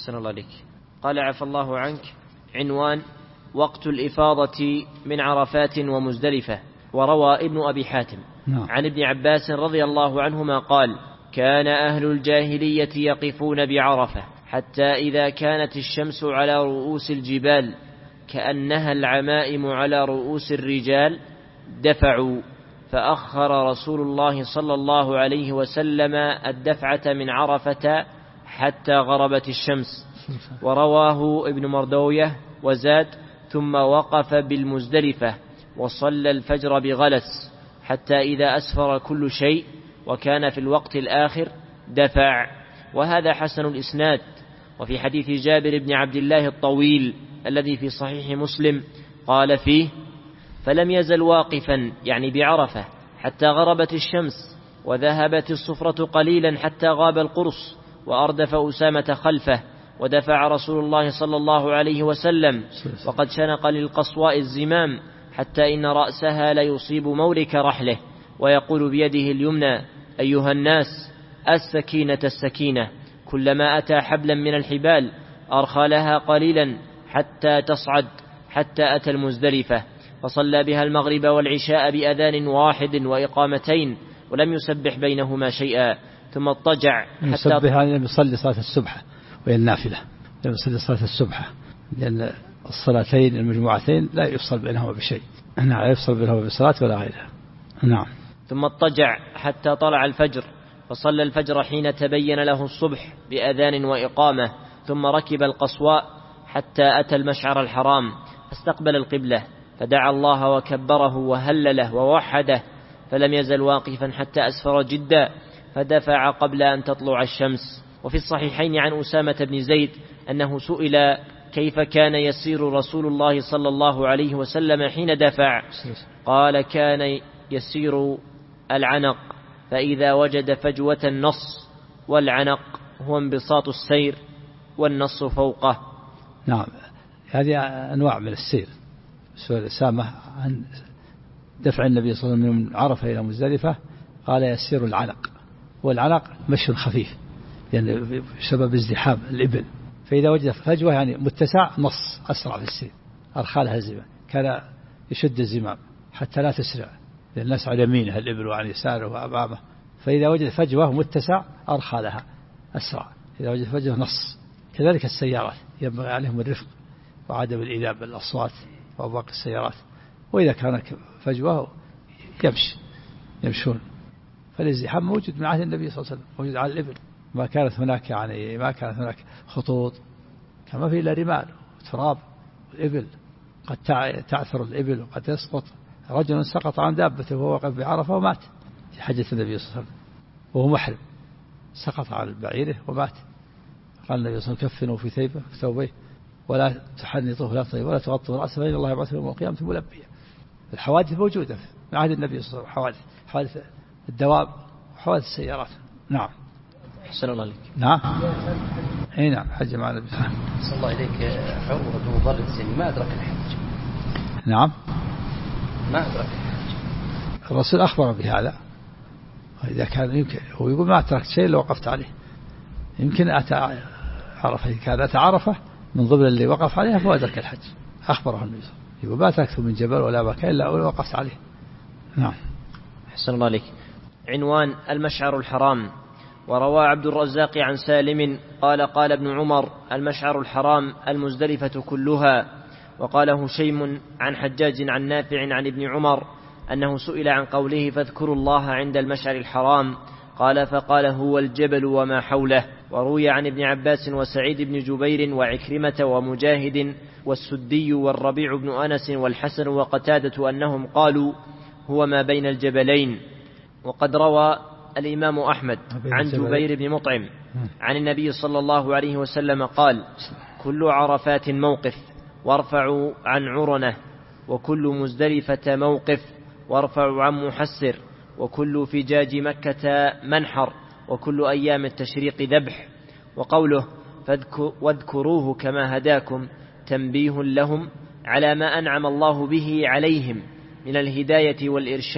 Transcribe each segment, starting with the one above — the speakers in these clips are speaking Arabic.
أحسن الله عليك. قال عفى الله عنك. عنوان: وقت الإفاضة من عرفات ومزدلفة. وروى ابن أبي حاتم عن ابن عباس رضي الله عنهما قال: كان أهل الجاهلية يقفون بعرفة حتى إذا كانت الشمس على رؤوس الجبال كأنها العمائم على رؤوس الرجال دفعوا، فأخر رسول الله صلى الله عليه وسلم الدفعة من عرفة حتى غربت الشمس. ورواه ابن مردوية وزاد: ثم وقف بالمزدلفة وصلى الفجر بغلس حتى إذا أسفر كل شيء وكان في الوقت الآخر دفع. وهذا حسن الإسناد. وفي حديث جابر بن عبد الله الطويل الذي في صحيح مسلم قال فيه: فلم يزل واقفا يعني بعرفة حتى غربت الشمس وذهبت الصفرة قليلا حتى غاب القرص، وأردف أسامة خلفه، ودفع رسول الله صلى الله عليه وسلم وقد شنق للقصواء الزمام حتى إن رأسها ليصيب مورك رحله، ويقول بيده اليمنى: أيها الناس، السكينة السكينة. كلما أتى حبلا من الحبال أرخى لها قليلا حتى تصعد، حتى أتى المزدلفة فصلى بها المغرب والعشاء بأذان واحد وإقامتين ولم يسبح بينهما شيئا، ثم اضطجع حتى يسبح لم يصلي صلاة السبح وهي النافلة، لم يصلي صلاة السبح، لأن الصلاتين المجموعتين لا يفصل بينهما بشيء، لا يفصل بينهما بصلاة ولا غيرها. نعم. ثم اضطجع حتى طلع الفجر فصلى الفجر حين تبين له الصبح بأذان وإقامة، ثم ركب القصواء حتى أتى المشعر الحرام فاستقبل القبلة فدعا الله وكبره وهلله ووحده، فلم يزل واقفا حتى أسفر جدا فدفع قبل أن تطلع الشمس. وفي الصحيحين عن أسامة بن زيد أنه سئل كيف كان يسير رسول الله صلى الله عليه وسلم حين دفع، قال: كان يسير العنق، فإذا وجد فجوة النص، والعنق هو انبساط السير والنص فوقه. نعم، هذه أنواع من السير. سؤال أسامة عن دفع النبي صلى الله عليه وسلم من عرفة إلى مزدلفة قال: يسير العنق، والعنق مشي خفيف يعني بسبب ازدحام الإبل، فإذا وجد فجوة يعني متسع نص أسرع في السير، أرخى لها الزمام، كان يشد الزمام حتى لا تسرع، لأن الناس على يمينها الإبل وعن يساره وأمامه، فإذا وجد فجوة متسع أرخى لها أسرع، إذا وجد فجوة نص. كذلك السيارات ينبغي عليهم الرفق وعدم الإيذاء بالأصوات وأبواق السيارات، وإذا كان فجوة يمشون. فالازدحام موجود من عهد النبي صلى الله عليه وسلم، موجود على الإبل، ما كانت هناك خطوط، كما في إلا رمال وتراب، والإبل قد تعثر الإبل وقد تسقط. رجل سقط عن دابته وهو واقف بعرفة ومات في حجة النبي صلى الله عليه وسلم وهو محرم، سقط عن بعيره ومات. قال النبي صلى الله عليه وسلم: كفنوا في ثوبيه ولا تحنطوه لا طيب ولا تغطوا رأسه فإن الله يبعثه يوم القيامة ملبيا. الحوادث موجودة من عهد النبي صلى الله عليه وسلم، حوادث الدواب وحوادث السيارات. نعم. أحسن الله عليك. نعم. أي نعم، حج مع النبي صلى الله عليه وسلم. صلى الله عليك. عمر بن مضر السني ما أدرك الحج. نعم، ما أدرك الحج. الرسول أخبر بهذا، وإذا كان يمكن هو يقول: ما تركت شيء لو وقفت عليه. يمكن أتى عرفة، كان أتى عرفة من ضمن اللي وقف عليها فهو أدرك الحج. أخبره النبي صلى الله عليه وسلم، يقول: ما تركت من جبل ولا مكان إلا وقفت عليه. نعم. أحسن الله عليك. عنوان: المشعر الحرام. وروى عبد الرزاق عن سالم قال: قال ابن عمر: المشعر الحرام المزدلفة كلها. وقال هشيم عن حجاج عن نافع عن ابن عمر أنه سئل عن قوله: فاذكروا الله عند المشعر الحرام، قال: فقال: هو الجبل وما حوله. وروي عن ابن عباس وسعيد بن جبير وعكرمة ومجاهد والسدي والربيع بن أنس والحسن وقتادة أنهم قالوا: هو ما بين الجبلين. وقد روى الإمام أحمد عن جبير بن مطعم عن النبي صلى الله عليه وسلم قال: كل عرفات موقف وارفعوا عن عرنة، وكل مزدلفة موقف وارفعوا عن محسر، وكل فجاج مكة منحر، وكل أيام التشريق ذبح. وقوله: واذكروه كما هداكم تنبيه لهم على ما أنعم الله به عليهم من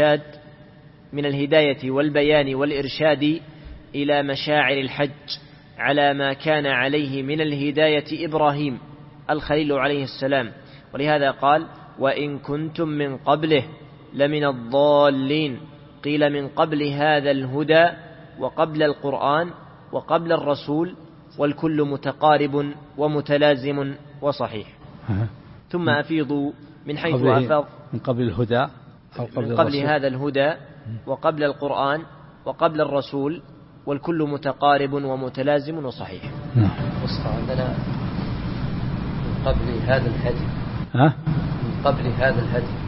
الهداية والبيان والإرشاد إلى مشاعر الحج على ما كان عليه من الهداية إبراهيم الخليل عليه السلام، ولهذا قال: وإن كنتم من قبله لمن الضالين. قيل من قبل هذا الهدى وقبل القرآن وقبل الرسول، والكل متقارب ومتلازم وصحيح. ثم أفيضوا من حيث أفاض من قبل الهدى أو من قبل هذا الهدى وقبل القرآن وقبل الرسول، والكل متقارب ومتلازم وصحيح. وصفة عندنا من قبل هذا الهدي. من قبل هذا الهدي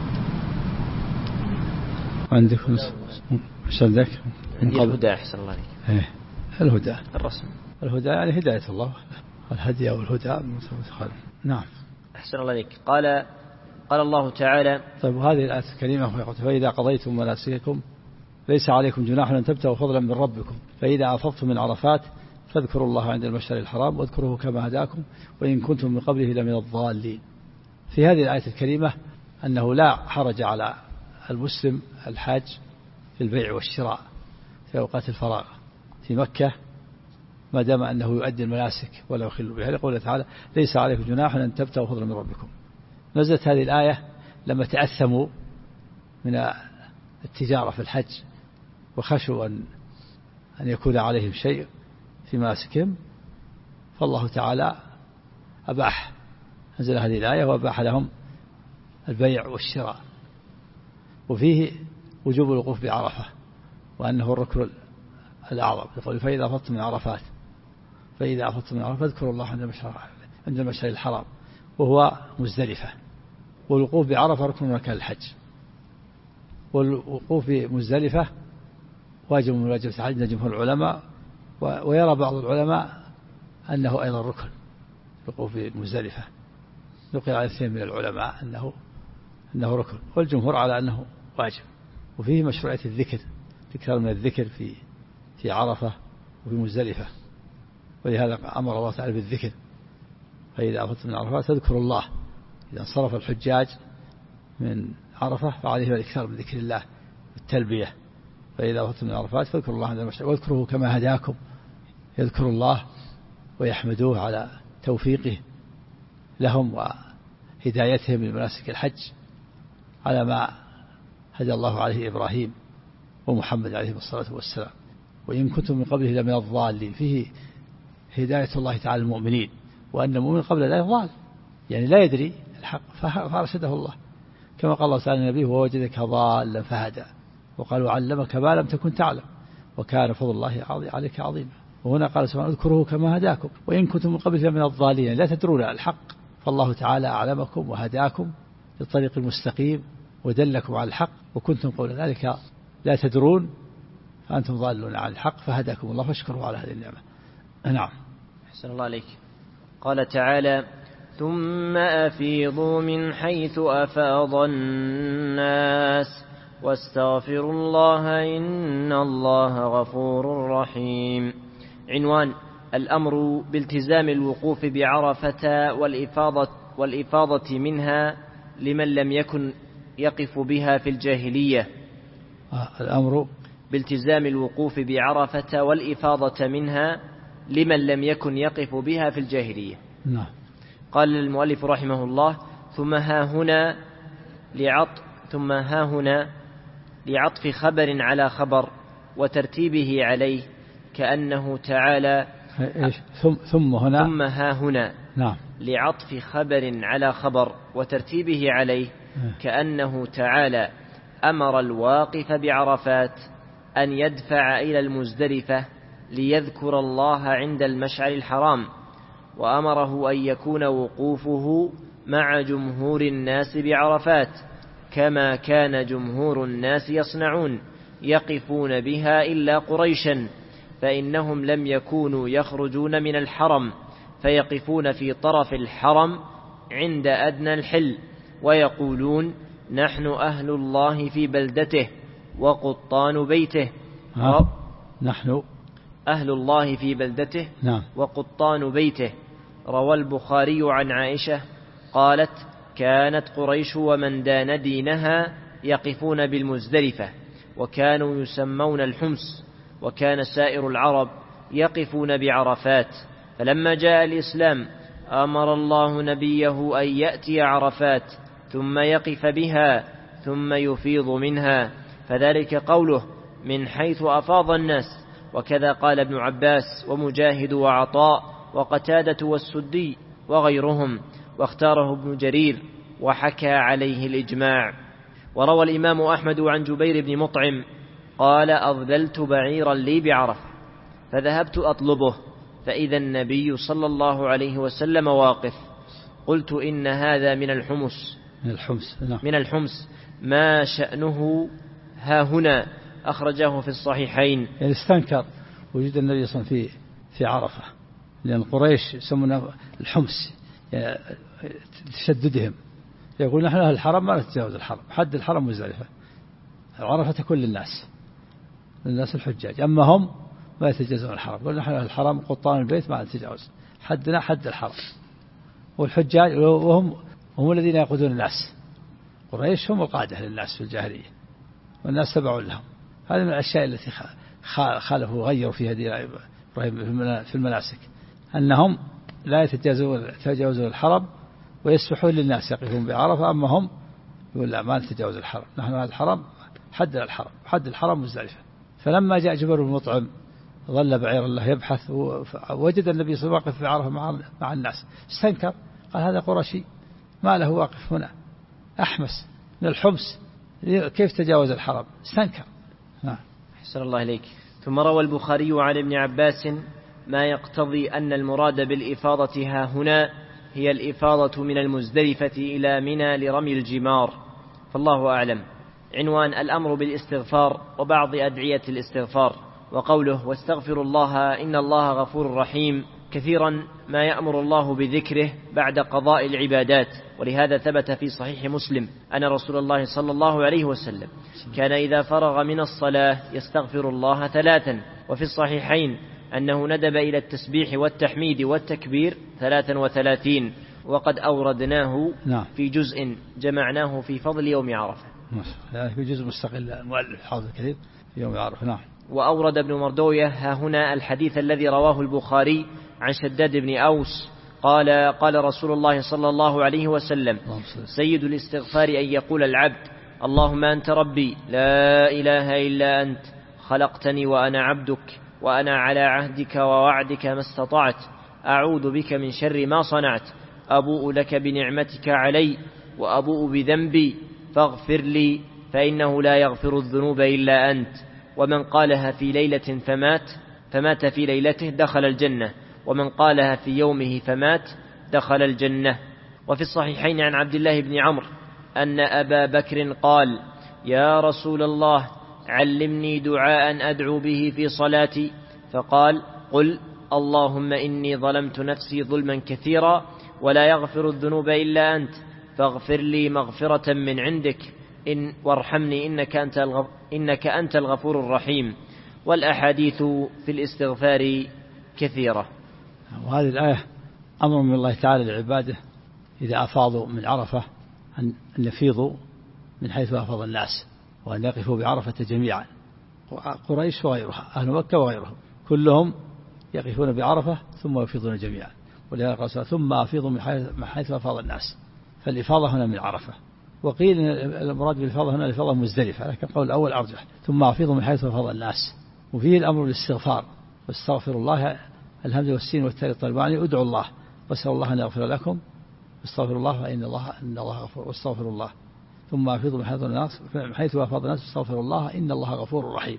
عندك مش عندك من قبل الهدى. أحسن الله عليك. الهدى الرسم، الهدى يعني هداية الله، الهدي أو الهدى. نعم. أحسن الله عليك. قال الله تعالى: طيب، وهذه الآية الكريمة: فإذا قضيتم مناسككم ليس عليكم جناح أن تبتغوا فضلا من ربكم فإذا أفضتم من عرفات فاذكروا الله عند المشعر الحرام واذكروه كما هداكم وإن كنتم من قبله لمن الضالين. في هذه الآية الكريمة أنه لا حرج على المسلم الحاج في البيع والشراء في أوقات الفراغ في مكة ما دام أنه يؤدي المناسك ولا يخل بها، لقوله تعالى: ليس عليكم جناح أن تبتغوا فضلا من ربكم. نزلت هذه الآية لما تأثموا من التجارة في الحج وخشوا أن يكون عليهم شيء في مناسكهم، فالله تعالى أباح، نزل هذه الآية وأباح لهم البيع والشراء، وفيه وجوب الوقوف بعرفة وأنه الركن الأعظم. يقول: فإذا أفضتم من عرفات فاذكروا الله عند المشعر الحرام، وهو مزدلفة. والوقوف بعرفة ركن من أركان الحج، والوقوف بمزدلفة واجب من واجب الحج عند جمهور العلماء، ويرى بعض العلماء أنه أيضا ركن الوقوف بمزدلفة. نقل على اثنين من العلماء أنه ركن، والجمهور على أنه واجب. وفيه مشروعية الذكر، تكثر من الذكر في عرفة وفي مزدلفة، ولهذا أمر الله تعالى بالذكر: فإذا أفضتم من عرفات فاذكروا الله. إذا انصرف الحجاج من عرفة فعليهم الإكثار من ذكر الله والتلبية. فإذا أفضتم من عرفات فاذكروا الله عند المشعر واذكروه كما هداكم. يذكروا الله ويحمدوه على توفيقه لهم وهدايتهم لمناسك الحج على ما هدى الله عليه إبراهيم ومحمد عليه الصلاة والسلام. وإن كنتم من قبله لمن الضالين، فيه هداية الله تعالى المؤمنين، وأن المؤمن قبل لا يضال، يعني لا يدري الحق فأرشده الله، كما قال الله تعالى للنبي: ووجدك ضالا فهدى، وقال: وعلمك ما لم تكن تعلم وكان فضل الله عليك عظيما. وهنا قال سبحانه: اذكروه كما هداكم وإن كنتم من قبله لمن الضالين، لا تدرون الحق، فالله تعالى أعلمكم وهداكم للطريق المستقيم ودلكم على الحق، وكنتم قبل ذلك لا تدرون فأنتم ضالون عن الحق فهداكم الله فاشكروا على هذه النعمة. نعم. أحسن الله عليك. قال تعالى: ثم أفيضوا من حيث أفاض الناس واستغفروا الله إن الله غفور رحيم. عنوان: الأمر بالتزام الوقوف بعرفة والإفاضة منها لمن لم يكن يقف بها في الجاهلية. الأمر بالتزام الوقوف بعرفة والإفاضة منها لمن لم يكن يقف بها في الجاهلية. نعم. قال المؤلف رحمه الله: ثم ها هنا لعطف خبر على خبر وترتيبه عليه، كأنه تعالى ثم ها هنا نعم لعطف خبر على خبر وترتيبه عليه، كأنه تعالى أمر الواقف بعرفات أن يدفع إلى المزدلفة ليذكر الله عند المشعر الحرام، وأمره أن يكون وقوفه مع جمهور الناس بعرفات كما كان جمهور الناس يصنعون يقفون بها إلا قريشا، فإنهم لم يكونوا يخرجون من الحرم فيقفون في طرف الحرم عند أدنى الحل ويقولون: نحن أهل الله في بلدته وقطان بيته. نحن أهل الله في بلدته نعم. وقطان بيته. روى البخاري عن عائشة قالت: كانت قريش ومن دان دينها يقفون بالمزدلفة وكانوا يسمون الحمص، وكان سائر العرب يقفون بعرفات. فلما جاء الإسلام أمر الله نبيه أن يأتي عرفات ثم يقف بها ثم يفيض منها، فذلك قوله من حيث أفاض الناس. وكذا قال ابن عباس ومجاهد وعطاء وقتادة والسدي وغيرهم، واختاره ابن جرير وحكى عليه الإجماع. وروى الإمام أحمد عن جبير بن مطعم قال أضللت بعيرا لي بعرفة فذهبت أطلبه فإذا النبي صلى الله عليه وسلم واقف، قلت إن هذا من الحمص ما شأنه ها هنا، أخرجه في الصحيحين. يعني استنكر وجود النبي صلى الله عليه وسلم في عرفة، لأن قريش يسمونه الحمص، يعني تشددهم، يقول نحن أهل الحرم ما نتجاوز الحرم، حد الحرم مزدلفة، عرفة كل الناس الحجاج، أما هم ما يتجاوزون الحرم، يقول نحن أهل الحرم قطان البيت ما نتجاوز، حدنا حد الحرم. والحجاج وهم الذين يقودون الناس، قريش هم القادة للناس في الجاهلية والناس تبعون لهم. هذه من الأشياء التي خالفوا وغيروا في هدي إبراهيم في المناسك، أنهم لا يتجاوزون الحرم ويسمحون للناس يقفون بعرفة، أما هم يقول لا ما نتجاوز الحرم، نحن هذا الحرم حد الحرم مزدلفة. فلما جاء جبير بن مطعم ظل بعير الله يبحث ووجد النبي صلى الله عليه وسلم واقف في عرفة مع الناس، استنكر قال هذا قرشي ما له واقف هنا، أحمس من الحمص كيف تجاوز الحرم، استنكر. أحسن الله إليك. ثم روى البخاري عن ابن عباس ما يقتضي أن المراد بالإفاضة ها هنا هي الإفاضة من المزدلفة إلى منى لرمي الجمار، فالله أعلم. عنوان الأمر بالاستغفار وبعض أدعية الاستغفار. وقوله واستغفر الله إن الله غفور رحيم، كثيرا ما يأمر الله بذكره بعد قضاء العبادات، ولهذا ثبت في صحيح مسلم أن رسول الله صلى الله عليه وسلم كان إذا فرغ من الصلاة يستغفر الله 3، وفي الصحيحين أنه ندب إلى التسبيح والتحميد والتكبير 33، وقد أوردناه في جزء جمعناه في فضل يوم عرفة، في جزء مستقل المؤلف حافظ الكريم في يوم عرفة. وأورد ابن مردوية ها هنا الحديث الذي رواه البخاري عن شداد بن أوس قال رسول الله صلى الله عليه وسلم سيد الاستغفار أن يقول العبد اللهم أنت ربي لا إله إلا أنت خلقتني وأنا عبدك وأنا على عهدك ووعدك ما استطعت، أعوذ بك من شر ما صنعت، أبوء لك بنعمتك علي وأبوء بذنبي فاغفر لي فإنه لا يغفر الذنوب إلا أنت. ومن قالها في ليلة فمات في ليلته دخل الجنة، ومن قالها في يومه فمات دخل الجنة. وفي الصحيحين عن عبد الله بن عمرو أن أبا بكر قال يا رسول الله علمني دعاء أدعو به في صلاتي، فقال قل اللهم إني ظلمت نفسي ظلما كثيرا ولا يغفر الذنوب إلا أنت فاغفر لي مغفرة من عندك وارحمني إنك أنت الغفور الرحيم. والأحاديث في الاستغفار كثيرة. وهذه الآية أمر من الله تعالى لعباده إذا أفاضوا من عرفة أن يفيضوا من حيث أفاض الناس، وأن يقفوا بعرفة جميعا، قريش وغيرها أهل مكة وغيرهم كلهم يقفون بعرفة ثم يفيضون جميعا، ولهذا قال ثم أفيضوا من حيث أفاض الناس، فالإفاضة هنا من عرفة. وقيل المراد بالإفاضة هنا الإفاضة مزدلفة، لكن القول الأول أرجح، ثم أفيضوا من حيث أفاض الناس. وفيه الأمر بالاستغفار، واستغفر الله الهمز والسين والتاء الطلباني ادعوا الله واسألوا الله أن يغفر لكم واستغفر الله فإن الله غفور واستغفر الله، ثم أفيضوا من حيث أفاض الناس واستغفر الله إن الله غفور رحيم.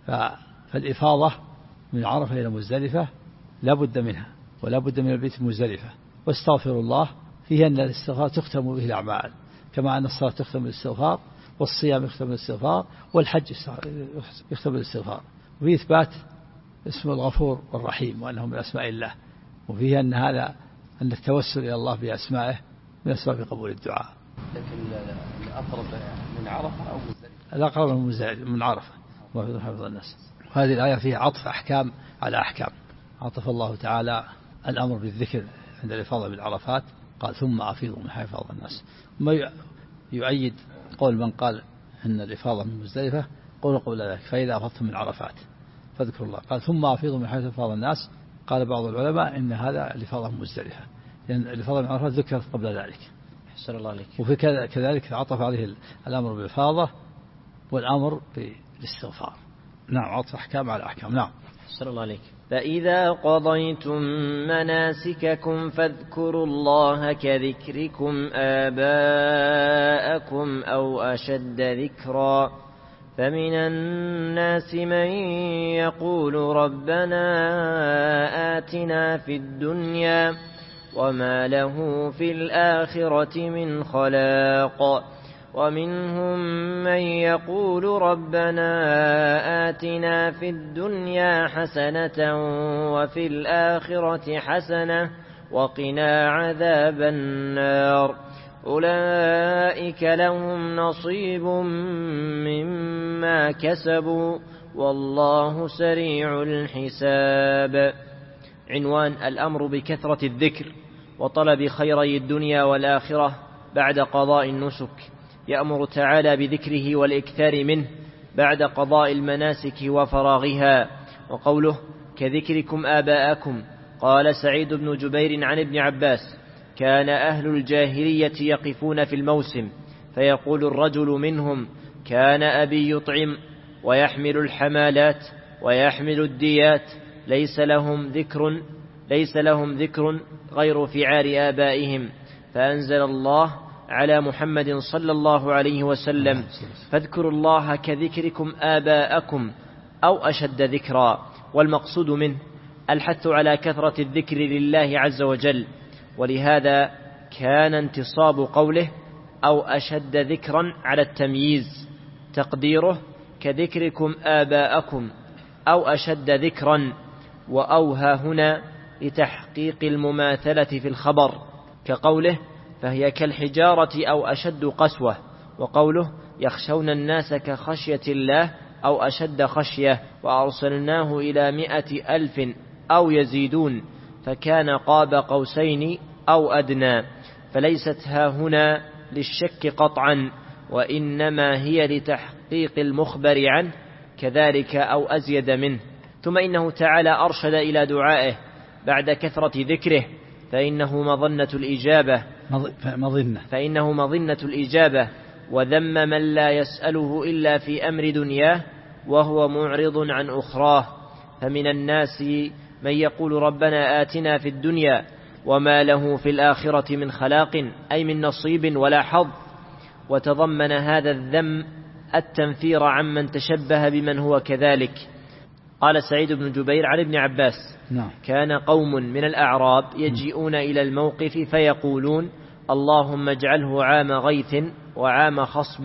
فالإفاضة من عرفة إلى مزدلفة لا بد منها، ولا بد من البيت مزدلفة. واستغفر الله فيه أن الاستغفار تختم به الأعمال، كما أن الصلاة تختم بالاستغفار، والصيام يختم بالاستغفار، والحج يختم بالاستغفار. وفيه إثبات اسم الغفور والرحيم وأنه من أسماء الله، وفيه أن أن التوسل إلى الله بأسمائه من أسباب قبول الدعاء. لكن الأقرب من عرفة أو مزدلفة؟ الأقرب من عرفة وفي حفظ الناس. وهذه الآية فيها عطف أحكام على أحكام، عطف الله تعالى الأمر بالذكر عند الإفاضة بالعرفات، قال ثم أفيضوا من حيث أفاض الناس. ما يؤيد قول من قال أن الإفاضة من مزدلفة قول ذلك فإذا أفضتم من عرفات، فاذكروا الله. قال ثم أفيضوا من حيث أفاض الناس. قال بعض العلماء إن هذا لفظة مزدلفة، لأن الإفاضة من عرفات ذكرت قبل ذلك. أحسن الله عليك. وفي كذلك عطف عليه الأمر بالإفاضة والأمر بالاستغفار. نعم، عطف أحكام على أحكام. نعم. أحسن الله عليك. فإذا قضيتم مناسككم فاذكروا الله كذكركم آباءكم أو أشد ذكرا، فمن الناس من يقول ربنا آتنا في الدنيا وما له في الآخرة من خلاق، ومنهم من يقول ربنا آتنا في الدنيا حسنة وفي الآخرة حسنة وقنا عذاب النار، أولئك لهم نصيب مما كسبوا والله سريع الحساب. عنوان: الأمر بكثرة الذكر وطلب خيري الدنيا والآخرة بعد قضاء النسك. يأمر تعالى بذكره والإكثار منه بعد قضاء المناسك وفراغها. وقوله كذكركم آباءكم، قال سعيد بن جبير عن ابن عباس: كان أهل الجاهلية يقفون في الموسم فيقول الرجل منهم: كان أبي يطعم ويحمل الحمالات ويحمل الديات، ليس لهم ذكر غير فعار آبائهم، فأنزل الله على محمد صلى الله عليه وسلم: فاذكروا الله كذكركم آباءكم أو أشد ذكرا. والمقصود منه الحث على كثرة الذكر لله عز وجل، ولهذا كان انتصاب قوله أو أشد ذكرا على التمييز، تقديره كذكركم آباءكم أو أشد ذكرا، وأوها هنا لتحقيق المماثلة في الخبر، كقوله فهي كالحجارة أو أشد قسوة، وقوله يخشون الناس كخشية الله أو أشد خشية، وأرسلناه إلى 100,000 أو يزيدون، فكان قاب قوسين أو أدنى، فليست هنا للشك قطعا، وإنما هي لتحقيق المخبر عنه كذلك أو أزيد منه. ثم إنه تعالى أرشد إلى دعائه بعد كثرة ذكره، فإنه مظنة الإجابة، وذم من لا يسأله إلا في أمر دنياه وهو معرض عن أخراه. فمن الناس من يقول ربنا آتنا في الدنيا وما له في الآخرة من خلاق، أي من نصيب ولا حظ. وتضمن هذا الذم التنفير عمن تشبه بمن هو كذلك. قال سعيد بن جبير عن ابن عباس: كان قوم من الأعراب يجيئون إلى الموقف فيقولون: اللهم اجعله عام غيث وعام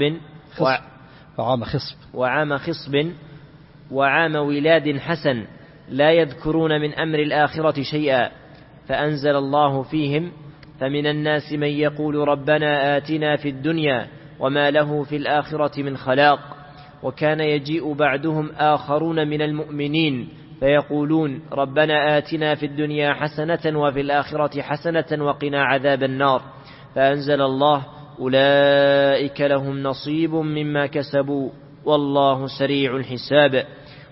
خصب وعام ولاد حسن، لا يذكرون من أمر الآخرة شيئا، فأنزل الله فيهم: فمن الناس من يقول ربنا آتنا في الدنيا وما له في الآخرة من خلاق. وكان يجيء بعدهم آخرون من المؤمنين فيقولون ربنا آتنا في الدنيا حسنة وفي الآخرة حسنة وقنا عذاب النار، فأنزل الله: أولئك لهم نصيب مما كسبوا والله سريع الحساب.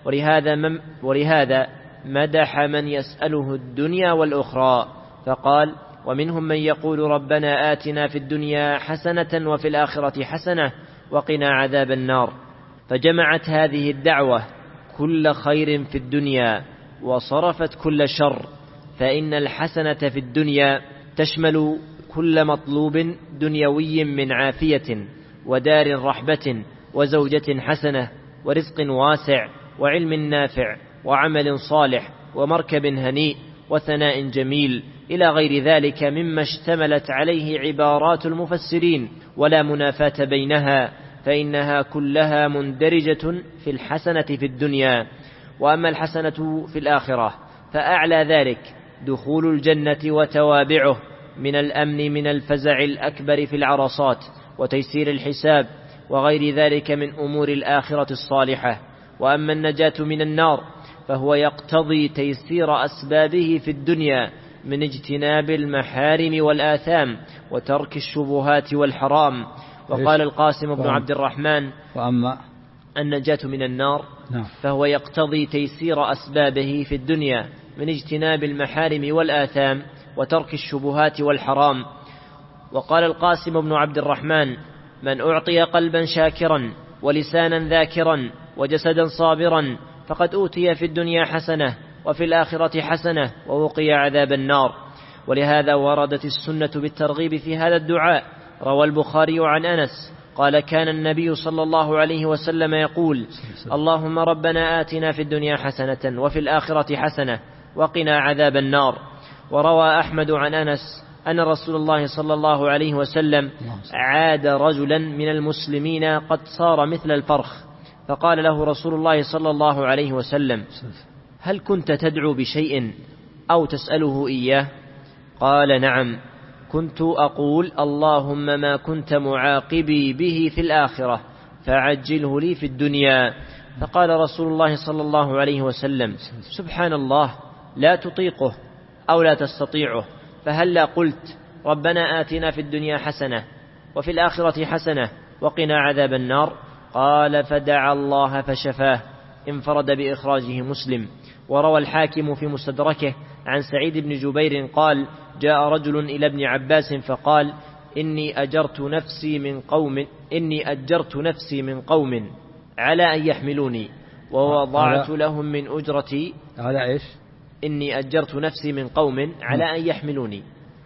ولهذا مدح من يسأله الدنيا والأخرى، فقال: ومنهم من يقول ربنا آتنا في الدنيا حسنة وفي الآخرة حسنة وقنا عذاب النار. فجمعت هذه الدعوة كل خير في الدنيا وصرفت كل شر، فإن الحسنة في الدنيا تشمل كل مطلوب دنيوي من عافية ودار رحبة وزوجة حسنة ورزق واسع وعلم نافع وعمل صالح ومركب هنيء وثناء جميل إلى غير ذلك مما اشتملت عليه عبارات المفسرين، ولا منافاة بينها، فإنها كلها مندرجة في الحسنة في الدنيا. وأما الحسنة في الآخرة فأعلى ذلك دخول الجنة وتوابعه من الأمن من الفزع الأكبر في العرصات وتيسير الحساب وغير ذلك من أمور الآخرة الصالحة. وأما النجاة من النار فهو يقتضي تيسير أسبابه في الدنيا من اجتناب المحارم والآثام وترك الشبهات والحرام. وقال القاسم بن عبد الرحمن: النجاة من النار فهو يقتضي تيسير أسبابه في الدنيا من اجتناب المحارم والآثام وترك الشبهات والحرام. وقال القاسم بن عبد الرحمن: من أعطي قلبا شاكرا ولسانا ذاكرا وجسدا صابرا فقد أوتي في الدنيا حسنة وفي الآخرة حسنة ووقي عذاب النار. ولهذا وردت السنة بالترغيب في هذا الدعاء. روى البخاري عن أنس قال: كان النبي صلى الله عليه وسلم يقول: اللهم ربنا آتنا في الدنيا حسنة وفي الآخرة حسنة وقنا عذاب النار. وروى أحمد عن أنس أن رسول الله صلى الله عليه وسلم عاد رجلا من المسلمين قد صار مثل الفرخ، فقال له رسول الله صلى الله عليه وسلم: هل كنت تدعو بشيء أو تسأله إياه؟ قال: نعم، كنت أقول: اللهم ما كنت معاقبي به في الآخرة فعجله لي في الدنيا. فقال رسول الله صلى الله عليه وسلم: سبحان الله، لا تطيقه أو لا تستطيعه، فهلا قلت: ربنا آتنا في الدنيا حسنة وفي الآخرة حسنة وقنا عذاب النار؟ قال: فدعا الله فشفاه. انفرد بإخراجه مسلم. وروى الحاكم في مستدركه عن سعيد بن جبير قال: جاء رجل إلى ابن عباس فقال: إني أجرت نفسي من قوم على أن يحملوني ووضعت لهم من أجرتي. على إيش؟ إني أجرت نفسي من قوم على أن يحملوني.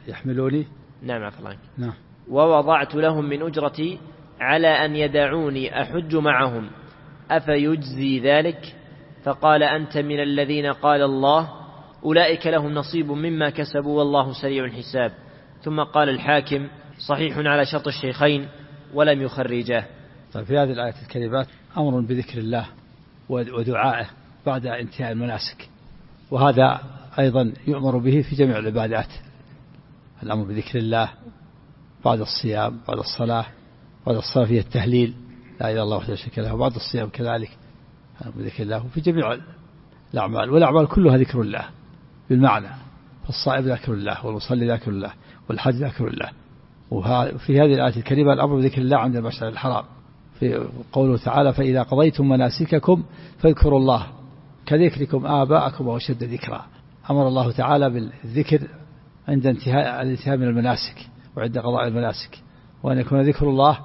نعم، عفوا عنك. نعم. ووضعت لهم من أجرتي على أن يدعوني أحج معهم، أفيجزي ذلك؟ فقال: أنت من الذين قال الله: أولئك لهم نصيب مما كسبوا والله سريع الحساب. ثم قال الحاكم: صحيح على شرط الشيخين ولم يخرجاه. طيب، في هذه الآية الكريمات أمر بذكر الله ودعائه بعد انتهاء المناسك، وهذا أيضا يؤمر به في جميع العبادات. الأمر بذكر الله بعد الصيام، بعد الصلاة فيها التهليل لا إله إلا الله وحده لا شريك له، وبعد الصيام كذلك بذكر الله، وفي جميع الأعمال، والأعمال كلها ذكر الله بالمعنى. فالصائم ذاكر الله، والمصلي ذاكر الله، والحج ذاكر الله. وفي هذه الآية الكريمة الأمر بذكر الله عند المشعر الحرام، في قوله تعالى: فإذا قضيتم مناسككم فاذكروا الله كذكركم آباءكم أو أشد ذكرا. أمر الله تعالى بالذكر عند الانتهاء من المناسك وعند قضاء المناسك، وأن يكون ذكر الله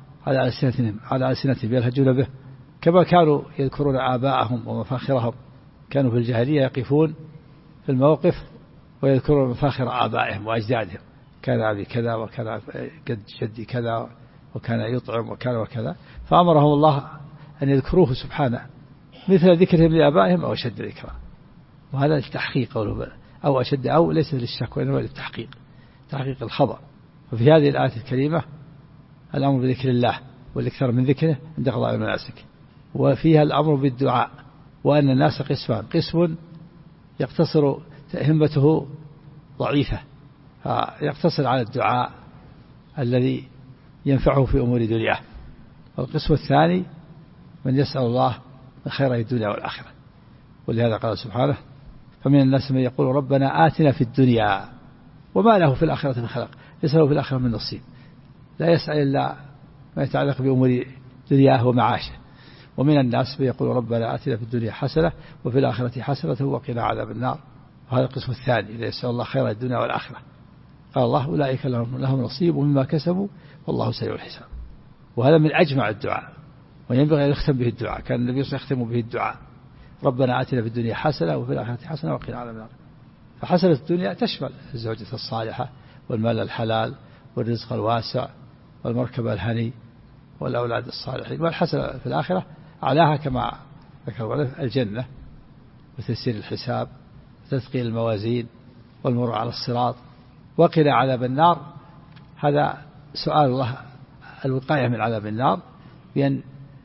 على ألسنتهم يلهجون به، كما كانوا يذكرون آباءهم ومفاخرهم. كانوا في الجاهلية يقفون في الموقف ويذكرون مفاخر آبائهم وأجدادهم: كان أبي كذا، وكان قد جدي كذا، وكان يطعم، وكان وكذا. فأمرهم الله أن يذكروه سبحانه مثل ذكرهم لآبائهم أو أشد ذكرا. وهذا التحقيق، أو أشد، أو ليس للشك وإنما للتحقيق، تحقيق الخبر. وفي هذه الآية الكريمة الأمر بذكر الله والإكثار من ذكره عند قضاء المناسك، وفيها الأمر بالدعاء، وأن الناس قسمان: قسم يقتصر همته ضعيفة يقتصر على الدعاء الذي ينفعه في أمور دنياه، والقسم الثاني من يسأل الله من خير الدنيا والآخرة. ولهذا قال سبحانه: فمن الناس من يقول ربنا آتنا في الدنيا وما له في الآخرة من خلق، ليس له في الآخرة من نصيب، لا يسأل إلا ما يتعلق بأمور دنياه ومعاشه. ومن الناس من يقول ربنا آتنا في الدنيا حسنة وفي الآخرة حسنة وقنا عذاب النار. وهذا القسم الثاني الذي يسأل الله خير الدنيا والآخرة. قال الله: أولئك لهم نصيب مما كسبوا والله سريع الحساب. وهذا من أجمع الدعاء، وينبغي أن يختم به الدعاء. كان النبي صلى الله عليه وسلم يختم به الدعاء: ربنا آتنا في الدنيا حسنة وفي الآخرة حسنة وقنا عذاب النار. فحسنة الدنيا تشمل الزوجة الصالحة والمال الحلال والرزق الواسع والمركب الهني والأولاد الصالحين. والحسنة في الآخرة أعلاها كما ذكر الجنة وتيسير الحساب وتثقيل الموازين والمرور على الصراط وقنا عذاب النار. هذا سؤال الله الوقاية من عذاب النار بأن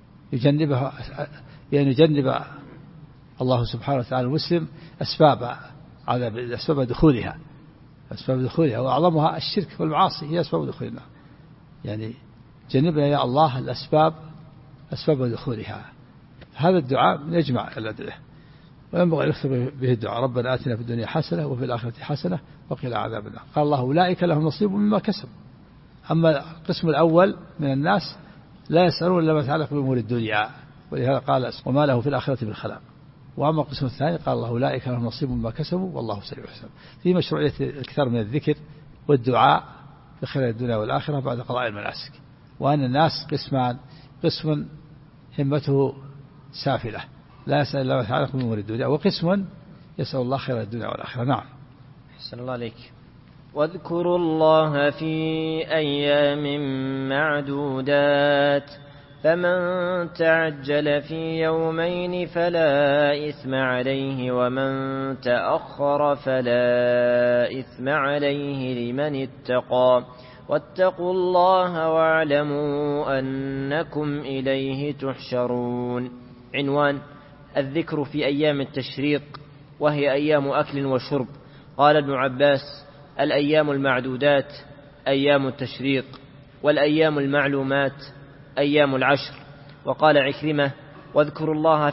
يجنب الله سبحانه وتعالى المسلم أسباب دخولها، وأعظمها الشرك والمعاصي هي أسباب دخول النار. يعني جنبنا يا الله أسباب دخولها. هذا الدعاء يجمع الأدلة، وينبغي أن يختم به الدعاء: ربنا آتنا في الدنيا حسنة وفي الآخرة حسنة وقنا عذاب النار. قال الله: أولئك لهم نصيب مما كسبوا. أما القسم الأول من الناس لا يسألون إلا ما يتعلق بأمور الدنيا، ولهذا قال وما له في الآخرة من خلاق. وأما القسم الثاني قال الله أولئك لهم نصيب مما كسبوا والله سريع الحساب. في مشروعية الكثار من الذكر والدعاء بخير الدنيا والآخرة بعد قضاء المناسك، وأن الناس قسمان: قسم همته سافلة لا يسأل الله تعالى من أمور الدنيا، وقسم يسأل الله خير الدنيا والآخرة. نعم. أحسن الله عليك. واذكروا الله في أيام معدودات، فمن تعجل في يومين فلا إثم عليه، ومن تأخر فلا إثم عليه لمن اتقى، واتقوا الله واعلموا أنكم إليه تحشرون. عنوان: الذكر في أيام التشريق، وهي أيام أكل وشرب. قال ابن عباس: الأيام المعدودات أيام التشريق، والأيام المعلومات أيام العشر. وقال عكرمة: واذكروا الله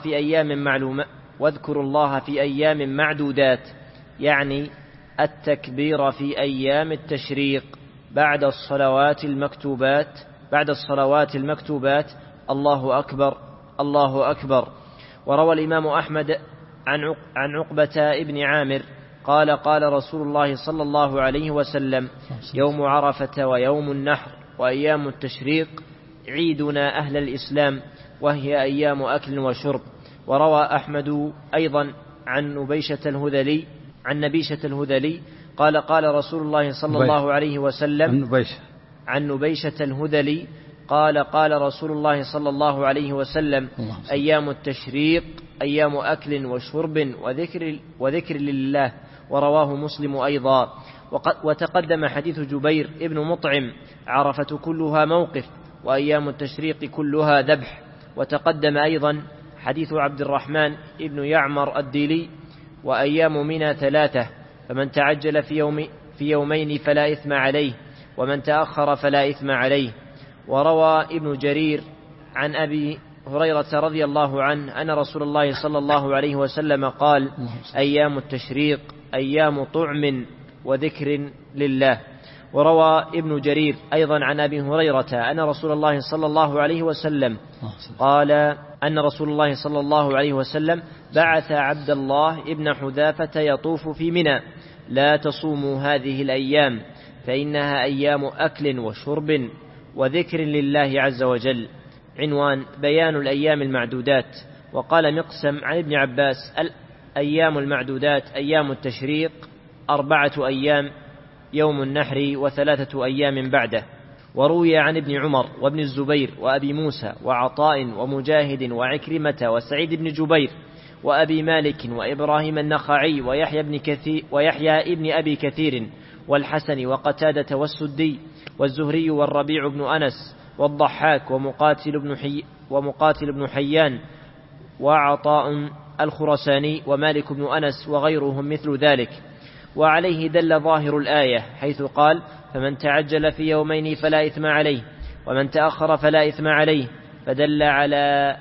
في أيام معدودات، يعني التكبير في أيام التشريق بعد الصلوات المكتوبات الله أكبر الله أكبر. وروى الإمام أحمد عن عقبة ابن عامر قال: قال رسول الله صلى الله عليه وسلم: يوم عرفة ويوم النحر وأيام التشريق عيدنا أهل الإسلام، وهي أيام أكل وشرب. وروى أحمد أيضا عن نبيشة الهذلي قال: قال رسول الله صلى الله عليه وسلم عن نبيشة الهذلي قال: قال رسول الله صلى الله عليه وسلم: أيام التشريق أيام أكل وشرب وذكر لله. ورواه مسلم أيضا. وتقدم حديث جبير ابن مطعم: عرفة كلها موقف، وأيام التشريق كلها ذبح. وتقدم أيضا حديث عبد الرحمن ابن يعمر الديلي: وأيام منى 3، فمن تعجل في يومين فلا إثم عليه، ومن تأخر فلا إثم عليه. وروى ابن جرير عن أبي هريرة رضي الله عنه أن رسول الله صلى الله عليه وسلم قال: أيام التشريق أيام طعم وذكر لله. وروى ابن جرير أيضا عن أبي هريرة أن رسول الله صلى الله عليه وسلم قال: أن رسول الله صلى الله عليه وسلم بعث عبد الله ابن حذافة يطوف في منى: لا تصوموا هذه الأيام فإنها أيام أكل وشرب وذكر لله عز وجل. عنوان: بيان الأيام المعدودات. وقال مقسم عن ابن عباس: الأيام المعدودات أيام التشريق 4 أيام، يوم النحر و3 أيام بعده. وروي عن ابن عمر وابن الزبير وأبي موسى وعطاء ومجاهد وعكرمة وسعيد بن جبير وأبي مالك وإبراهيم النخعي ويحيى ابن أبي كثير والحسن وقتادة والسدي والزهري والربيع بن أنس والضحاك ومقاتل بن حيان وعطاء الخرساني ومالك بن أنس وغيرهم مثل ذلك. وعليه دل ظاهر الآية حيث قال: فمن تعجل في يومين فلا إثم عليه، ومن تأخر فلا إثم عليه، فدل على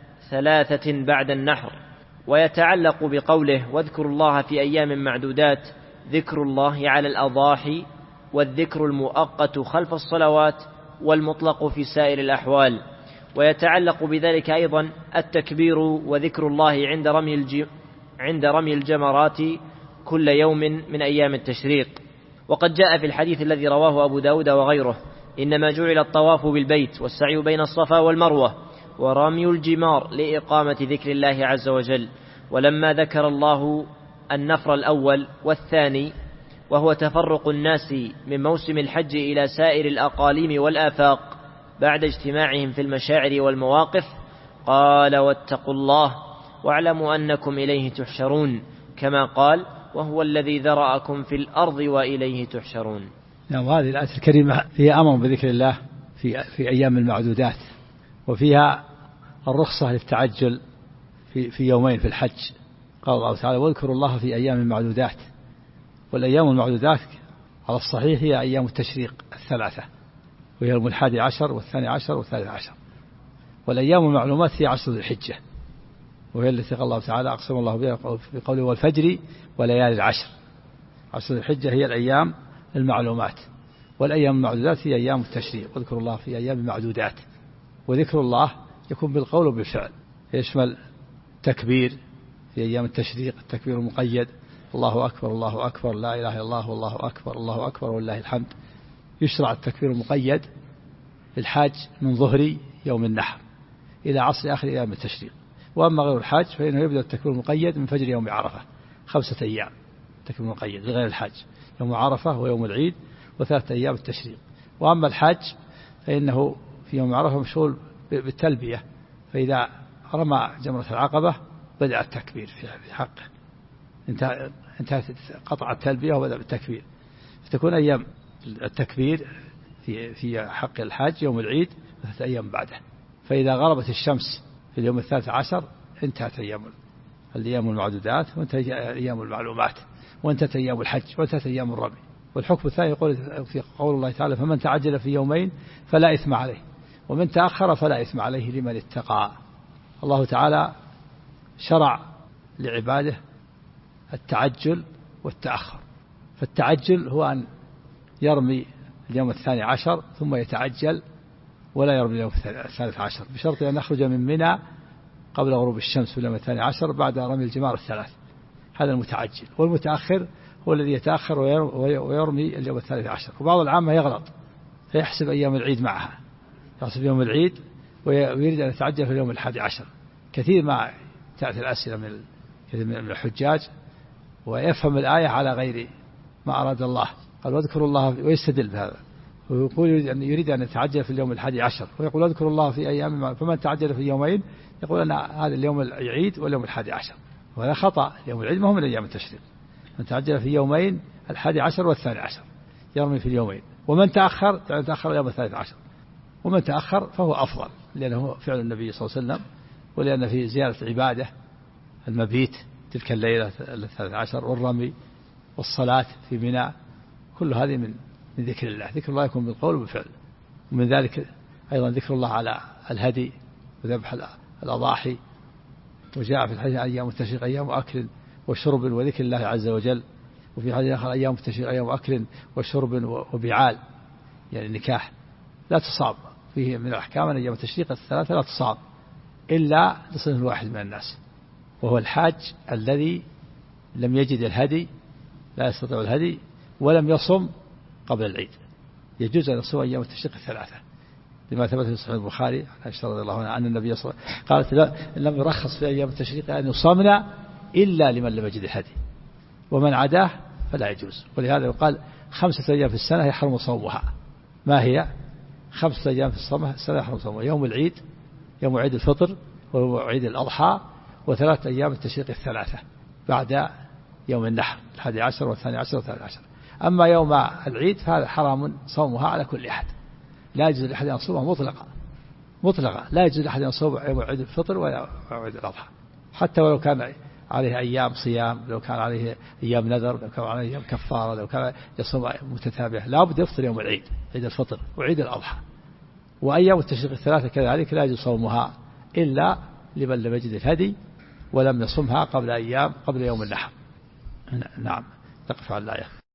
3 بعد النحر. ويتعلق بقوله: واذكروا الله في أيام معدودات ذكر الله على الأضاحي، والذكر المؤقت خلف الصلوات، والمطلق في سائر الأحوال. ويتعلق بذلك أيضا التكبير وذكر الله عند رمي الجمرات كل يوم من أيام التشريق. وقد جاء في الحديث الذي رواه أبو داود وغيره: إنما جعل الطواف بالبيت والسعي بين الصفا والمروة ورمي الجمار لإقامة ذكر الله عز وجل. ولما ذكر الله النفر الأول والثاني، وهو تفرق الناس من موسم الحج إلى سائر الأقاليم والآفاق بعد اجتماعهم في المشاعر والمواقف، قال: واتقوا الله واعلموا أنكم إليه تحشرون، كما قال: وهو الذي ذرأكم في الأرض وإليه تحشرون. هذه الآية الكريمة فيها أمر بذكر الله في أيام المعدودات، وفيها الرخصة للتعجل في يومين في الحج. قال الله تعالى: واذكروا الله في أيام معدودات. والأيام المعدودات على الصحيح هي أيام التشريق 3، وهي يوم 11 و12 و13. والأيام المعلومات هي 10 ذي الحجة، وهي التي قال الله تعالى: أقسم الله بها بقوله: والفجر وليالي العشر. 10 ذي الحجة هي الأيام المعلومات، والأيام المعدودات هي أيام التشريق. واذكروا الله في أيام معدودات. وذكر الله يكون بالقول وبالفعل. يشمل تكبير في أيام التشريق، التكبير المقيد، الله أكبر الله أكبر لا إله إلا الله والله أكبر الله أكبر ولله الحمد. يشرع التكبير المقيد للحاج من ظهر يوم النحر إلى عصر آخر أيام التشريق. وأما غير الحاج فإنه يبدأ التكبير المقيد من فجر يوم عرفة 5 أيام، التكبير المقيد لغير الحاج يوم عرفة ويوم العيد و3 أيام التشريق. وأما الحاج فإنه في يوم عرفة مشغول بالتلبية، فإذا رمى جمرة العقبة بدأ التكبير في حقه، انتهت قطع التلبية وبدأ بالتكبير، فتكون أيام التكبير في حق الحاج يوم العيد 3 أيام بعده. فإذا غربت الشمس في اليوم 13 انتهت الأيام المعدودات، وانتهت أيام المعلومات، وانتهت أيام الحج، وانتهت أيام الرمي. والحكم الثاني يقول في قول الله تعالى: فمن تعجل في يومين فلا إثم عليه ومن تأخر فلا إثم عليه لمن اتقى. الله تعالى شرع لعباده التعجل والتأخر. فالتعجل هو أن يرمي اليوم 12 ثم يتعجل ولا يرمي اليوم 13، بشرط أن يخرج من منى قبل غروب الشمس في اليوم 12 بعد رمي الجمار 3. هذا المتعجل. والمتأخر هو الذي يتأخر ويرمي اليوم 13. وبعض العامة يغلط فيحسب أيام العيد معها، يحسب يوم العيد ويريد أن يتعجل في اليوم 11. كثير ما تأتي الأسئلة من كثير من الحجاج ويفهم الآية على غير ما أراد الله. قال: واذكروا الله، ويستدل بهذا ويقول يريد أن يتعجل في اليوم 11، ويقول: واذكروا الله في أيام، فمن تعجل في يومين يقول أن هذا اليوم العيد واليوم 11، وهذا خطأ. يوم العيد ما هو من أيام التشريق. من تعجل في يومين 11 و12 يرمي في اليومين، ومن تأخر تأخر اليوم 13. ومن تأخر فهو أفضل، لأنه فعل النبي صلى الله عليه وسلم، ولأن في زيادة عبادة المبيت تلك الليلة 13 والرمي والصلاة في منى، كل هذه من ذكر الله. ذكر الله يكون بالقول وبالفعل. ومن ذلك أيضا ذكر الله على الهدي وذبح الأضاحي. وجاء في الحديث: أيام التشريق أيام أكل وشرب وذكر الله عز وجل. وفي حديث آخر: أيام التشريق أيام أكل وشرب وبعال، يعني النكاح. لا تصاب فيه من الأحكام أن أيام التشريق 3 لا تصاب إلا لصنف واحد من الناس، وهو الحاج الذي لم يجد الهدي، لا يستطيع الهدي، ولم يصم قبل العيد. يجوز أن يصوم أيام التشريق 3 لما ثبت في صحيح البخاري عن عائشة رضي الله عنها أن النبي صلى الله عليه وسلم قالت: لم يرخص في أيام التشريق أن يصامنا إلا لمن لم يجد الهدي، ومن عداه فلا يجوز. ولهذا يقال 5 أيام في السنة يحرم صومها. ما هي 5 أيام في السنة يحرم صومها؟ يوم العيد، يوم عيد الفطر وعيد الأضحى، و3 أيام التشريق 3 بعد يوم النحر 11 و12 و13. أما يوم العيد فهذا حرام صومها على كل أحد، لا يجوز لأحد أن يصومها مطلقا. لا يجوز لأحد أن يصوم يوم عيد الفطر وعيد الأضحى، حتى ولو كان عليه أيام صيام، لو كان عليه أيام نذر، لو كان عليه أيام كفارة، لو كان يصوم متتابعة، لا بد يفطر يوم العيد، عيد الفطر وعيد الأضحى. وأيام التشريق 3 كذلك لا يجوز صومها إلا لمن لم يجد الهدي ولم يصمها قبل يوم النحر. نعم، نقف على الآية.